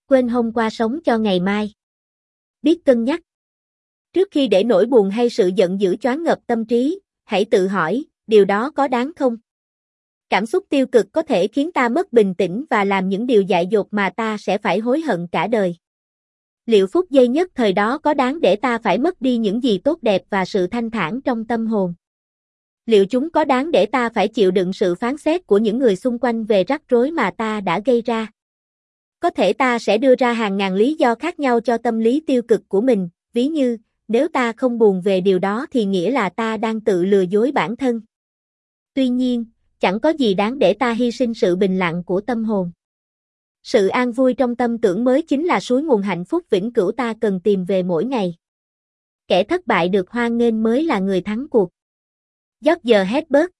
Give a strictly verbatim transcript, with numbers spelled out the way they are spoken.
quên hôm qua sống cho ngày mai. Biết cân nhắc. Trước khi để nỗi buồn hay sự giận dữ choáng ngợp tâm trí, hãy tự hỏi, điều đó có đáng không? Cảm xúc tiêu cực có thể khiến ta mất bình tĩnh và làm những điều dại dột mà ta sẽ phải hối hận cả đời. Liệu phút giây nhất thời đó có đáng để ta phải mất đi những gì tốt đẹp và sự thanh thản trong tâm hồn? Liệu chúng có đáng để ta phải chịu đựng sự phán xét của những người xung quanh về rắc rối mà ta đã gây ra? Có thể ta sẽ đưa ra hàng ngàn lý do khác nhau cho tâm lý tiêu cực của mình, ví như, nếu ta không buồn về điều đó thì nghĩa là ta đang tự lừa dối bản thân. Tuy nhiên, chẳng có gì đáng để ta hy sinh sự bình lặng của tâm hồn. Sự an vui trong tâm tưởng mới chính là suối nguồn hạnh phúc vĩnh cửu ta cần tìm về mỗi ngày. Kẻ thất bại được hoan nghênh mới là người thắng cuộc. George Herbert